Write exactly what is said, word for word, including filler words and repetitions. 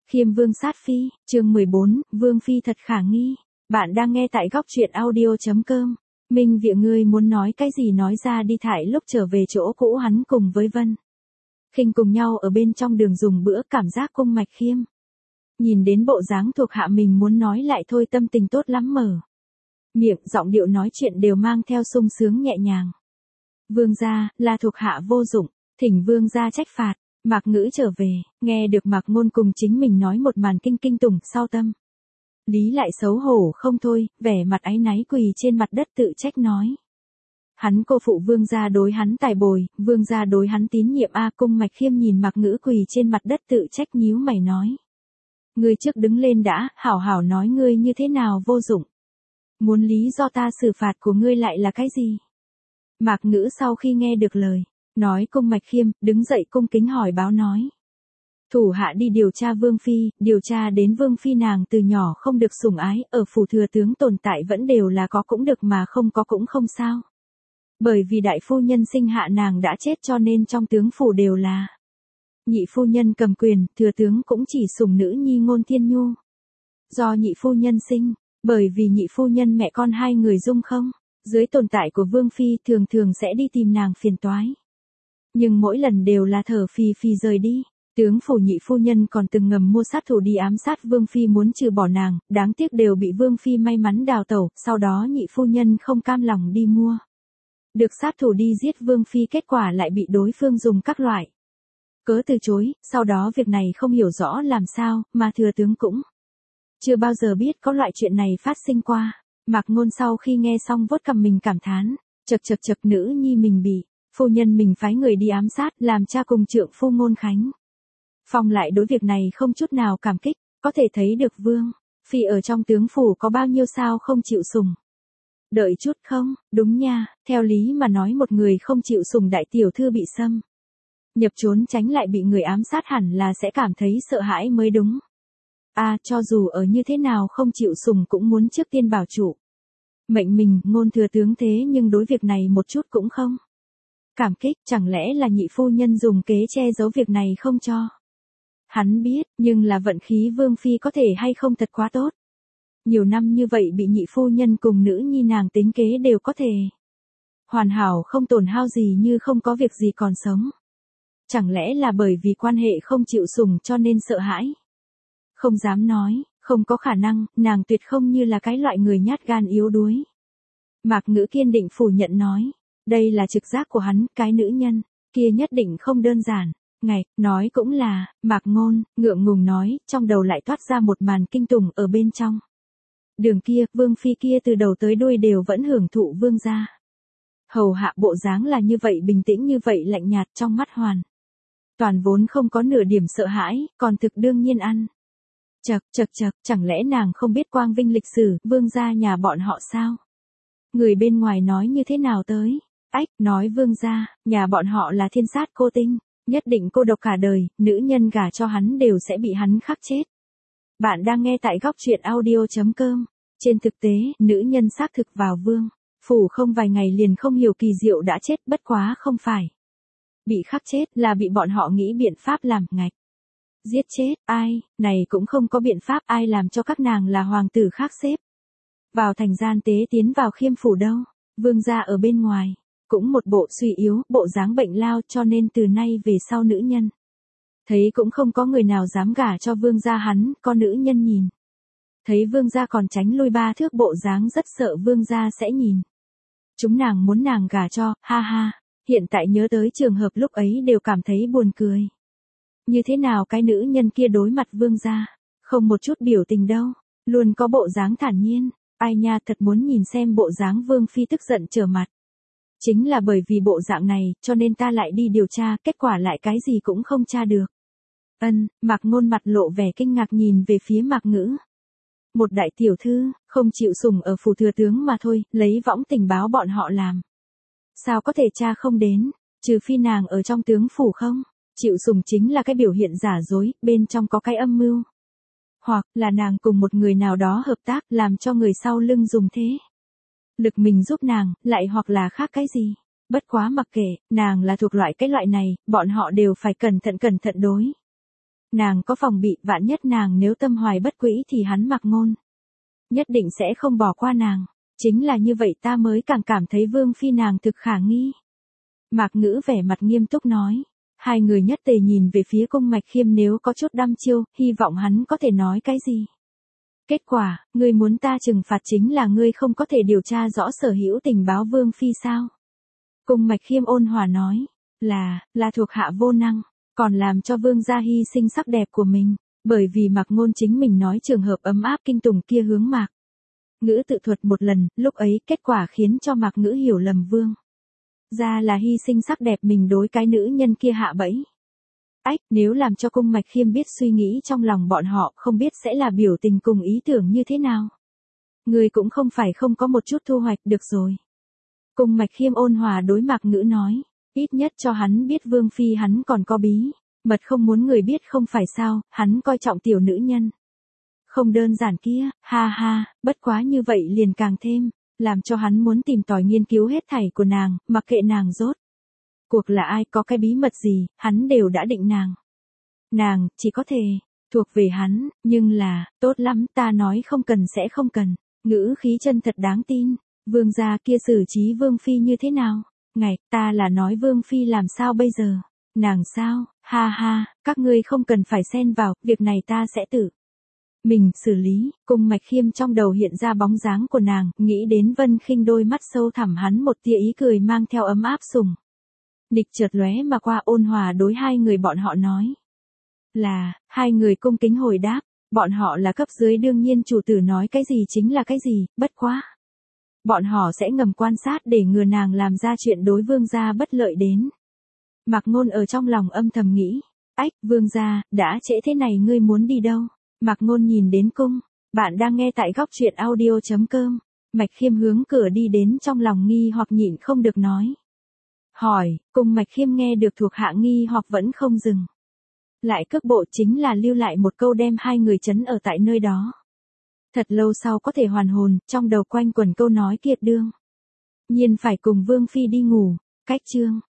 Khiêm Vương sát phi, chương mười bốn, Vương phi thật khả nghi. Bạn đang nghe tại góc truyện audio chấm com. Minh Viện ngươi muốn nói cái gì nói ra đi. Thải lúc trở về chỗ cũ hắn cùng với Vân Khinh cùng nhau ở bên trong đường dùng bữa, cảm giác cung Mạch Khiêm nhìn đến bộ dáng thuộc hạ mình muốn nói lại thôi, tâm tình tốt lắm, mở miệng giọng điệu nói chuyện đều mang theo sung sướng nhẹ nhàng. Vương gia, là thuộc hạ vô dụng, thỉnh vương gia trách phạt. Mạc Ngữ trở về, nghe được Mạc Ngôn cùng chính mình nói một màn kinh kinh tủng, sau tâm lý lại xấu hổ không thôi, vẻ mặt áy náy quỳ trên mặt đất tự trách nói. Hắn cô phụ vương gia đối hắn tài bồi, vương gia đối hắn tín nhiệm a. Cung Mạch Khiêm nhìn Mạc Ngữ quỳ trên mặt đất tự trách nhíu mày nói. Ngươi trước đứng lên đã, hảo hảo nói ngươi như thế nào vô dụng. Muốn lý do ta xử phạt của ngươi lại là cái gì? Mạc Ngữ sau khi nghe được lời nói cung Mạch Khiêm, đứng dậy cung kính hỏi báo nói. Thủ hạ đi điều tra Vương phi, điều tra đến Vương phi nàng từ nhỏ không được sủng ái, ở phủ thừa tướng tồn tại vẫn đều là có cũng được mà không có cũng không sao. Bởi vì đại phu nhân sinh hạ nàng đã chết cho nên trong tướng phủ đều là nhị phu nhân cầm quyền, thừa tướng cũng chỉ sủng nữ nhi Ngôn Thiên Nhu. Do nhị phu nhân sinh, bởi vì nhị phu nhân mẹ con hai người dung không, dưới tồn tại của Vương phi thường thường sẽ đi tìm nàng phiền toái. Nhưng mỗi lần đều là thở phì phì rời đi. Tướng phủ nhị phu nhân còn từng ngầm mua sát thủ đi ám sát Vương phi muốn trừ bỏ nàng, đáng tiếc đều bị Vương phi may mắn đào tẩu, sau đó nhị phu nhân không cam lòng đi mua được sát thủ đi giết Vương phi, kết quả lại bị đối phương dùng các loại cớ từ chối, sau đó việc này không hiểu rõ làm sao, mà thừa tướng cũng chưa bao giờ biết có loại chuyện này phát sinh qua. Mạc Ngôn sau khi nghe xong vuốt cằm mình cảm thán, chật chật chật, nữ nhi mình bị phu nhân mình phái người đi ám sát, làm cha cùng trượng phu Ngôn Khánh Phong lại đối việc này không chút nào cảm kích, có thể thấy được Vương phi ở trong tướng phủ có bao nhiêu sao không chịu sủng. Đợi chút không, đúng nha, theo lý mà nói một người không chịu sủng đại tiểu thư bị xâm nhập trốn tránh lại bị người ám sát hẳn là sẽ cảm thấy sợ hãi mới đúng. A, à, cho dù ở như thế nào không chịu sủng cũng muốn trước tiên bảo trụ mệnh mình. Ngôn thừa tướng thế nhưng đối việc này một chút cũng không cảm kích, chẳng lẽ là nhị phu nhân dùng kế che giấu việc này không cho hắn biết, nhưng là vận khí Vương phi có thể hay không thật quá tốt. Nhiều năm như vậy bị nhị phu nhân cùng nữ nhi nàng tính kế đều có thể hoàn hảo không tổn hao gì như không có việc gì còn sống. Chẳng lẽ là bởi vì quan hệ không chịu sủng cho nên sợ hãi? Không dám nói, không có khả năng, nàng tuyệt không như là cái loại người nhát gan yếu đuối. Mạc Ngữ kiên định phủ nhận nói, đây là trực giác của hắn, cái nữ nhân kia nhất định không đơn giản. Ngạch, nói cũng là, Mạc Ngôn ngượng ngùng nói, trong đầu lại toát ra một màn kinh tủng ở bên trong. Đường kia, Vương phi kia từ đầu tới đuôi đều vẫn hưởng thụ vương gia hầu hạ, bộ dáng là như vậy bình tĩnh, như vậy lạnh nhạt, trong mắt hoàn toàn vốn không có nửa điểm sợ hãi, còn thực đương nhiên ăn. Chật chật chật, chẳng lẽ nàng không biết quang vinh lịch sử vương gia nhà bọn họ sao? Người bên ngoài nói như thế nào tới? Ách, nói vương gia nhà bọn họ là thiên sát cô tinh, nhất định cô độc cả đời, nữ nhân gả cho hắn đều sẽ bị hắn khắc chết. Bạn đang nghe tại góc truyện audio chấm com. Trên thực tế, nữ nhân xác thực vào Vương phủ không vài ngày liền không hiểu kỳ diệu đã chết, bất quá không phải bị khắc chết, là bị bọn họ nghĩ biện pháp làm ngạch giết chết. Ai, này cũng không có biện pháp, ai làm cho các nàng là hoàng tử khác xếp vào thành gian tế tiến vào Khiêm phủ đâu. Vương gia ở bên ngoài cũng một bộ suy yếu, bộ dáng bệnh lao, cho nên từ nay về sau nữ nhân thấy cũng không có người nào dám gả cho vương gia hắn. Con nữ nhân nhìn thấy vương gia còn tránh lui ba thước, bộ dáng rất sợ vương gia sẽ nhìn chúng nàng muốn nàng gả cho, ha ha. Hiện tại nhớ tới trường hợp lúc ấy đều cảm thấy buồn cười. Như thế nào cái nữ nhân kia đối mặt vương gia không một chút biểu tình đâu, luôn có bộ dáng thản nhiên. Ai nha, thật muốn nhìn xem bộ dáng Vương phi tức giận trở mặt. Chính là bởi vì bộ dạng này, cho nên ta lại đi điều tra, kết quả lại cái gì cũng không tra được. Ân, Mạc Ngôn mặt lộ vẻ kinh ngạc nhìn về phía Mạc Ngữ. Một đại tiểu thư, không chịu sủng ở phủ thừa tướng mà thôi, lấy võng tình báo bọn họ làm sao có thể tra không đến, trừ phi nàng ở trong tướng phủ không chịu sủng chính là cái biểu hiện giả dối, bên trong có cái âm mưu. Hoặc là nàng cùng một người nào đó hợp tác, làm cho người sau lưng dùng thế lực mình giúp nàng, lại hoặc là khác cái gì. Bất quá mặc kệ, nàng là thuộc loại cái loại này, bọn họ đều phải cẩn thận cẩn thận đối Nàng có phòng bị, vạn nhất nàng nếu tâm hoài bất quỹ thì hắn Mạc Ngôn nhất định sẽ không bỏ qua nàng. Chính là như vậy ta mới càng cảm thấy Vương Phi nàng thực khả nghi. Mạc Ngữ vẻ mặt nghiêm túc nói. Hai người nhất tề nhìn về phía Cung Mạch Khiêm, nếu có chút đăm chiêu, hy vọng hắn có thể nói cái gì. Kết quả, ngươi muốn ta trừng phạt chính là ngươi không có thể điều tra rõ sở hữu tình báo Vương Phi sao? Cung Mạch Khiêm ôn hòa nói. Là, là thuộc hạ vô năng, còn làm cho Vương gia hy sinh sắc đẹp của mình, bởi vì Mạc Ngôn chính mình nói trường hợp ấm áp kinh tủng kia hướng Mạc Ngữ tự thuật một lần, lúc ấy kết quả khiến cho Mạc Ngữ hiểu lầm Vương gia là hy sinh sắc đẹp mình đối cái nữ nhân kia hạ bẫy. Ách, nếu làm cho Cung Mạch Khiêm biết suy nghĩ trong lòng bọn họ, không biết sẽ là biểu tình cùng ý tưởng như thế nào. Người cũng không phải không có một chút thu hoạch, được rồi. Cung Mạch Khiêm ôn hòa đối Mạc Ngữ nói, ít nhất cho hắn biết Vương Phi hắn còn có bí mật không muốn người biết, không phải sao, hắn coi trọng tiểu nữ nhân. Không đơn giản kia, ha ha, bất quá như vậy liền càng thêm, làm cho hắn muốn tìm tòi nghiên cứu hết thảy của nàng, mặc kệ nàng rốt cuộc là ai, có cái bí mật gì, hắn đều đã định nàng. Nàng, chỉ có thể, thuộc về hắn, nhưng là, tốt lắm, ta nói không cần sẽ không cần, ngữ khí chân thật đáng tin. Vương gia kia xử trí Vương Phi như thế nào? Ngày, ta là nói Vương Phi làm sao bây giờ? Nàng sao? Ha ha, các ngươi không cần phải xen vào, việc này ta sẽ tự mình xử lý. Cung Mạch Khiêm trong đầu hiện ra bóng dáng của nàng, nghĩ đến Vân Khinh, đôi mắt sâu thẳm hắn một tia ý cười mang theo ấm áp sùng nịch chợt lóe mà qua, ôn hòa đối hai người bọn họ nói. Là, hai người cung kính hồi đáp, bọn họ là cấp dưới đương nhiên chủ tử nói cái gì chính là cái gì, bất quá bọn họ sẽ ngầm quan sát để ngừa nàng làm ra chuyện đối Vương gia bất lợi đến. Mạc Ngôn ở trong lòng âm thầm nghĩ, ách, Vương gia, đã trễ thế này ngươi muốn đi đâu? Mạc Ngôn nhìn đến cung, bạn đang nghe tại góc truyện audio chấm com. Mạch Khiêm hướng cửa đi đến, trong lòng nghi hoặc nhịn không được nói. Hỏi, Cung Mạch Khiêm nghe được thuộc hạ nghi hoặc vẫn không dừng lại cước bộ, chính là lưu lại một câu đem hai người trấn ở tại nơi đó. Thật lâu sau có thể hoàn hồn, trong đầu quanh quẩn câu nói kiệt đương nhiên phải cùng Vương Phi đi ngủ. Cách chương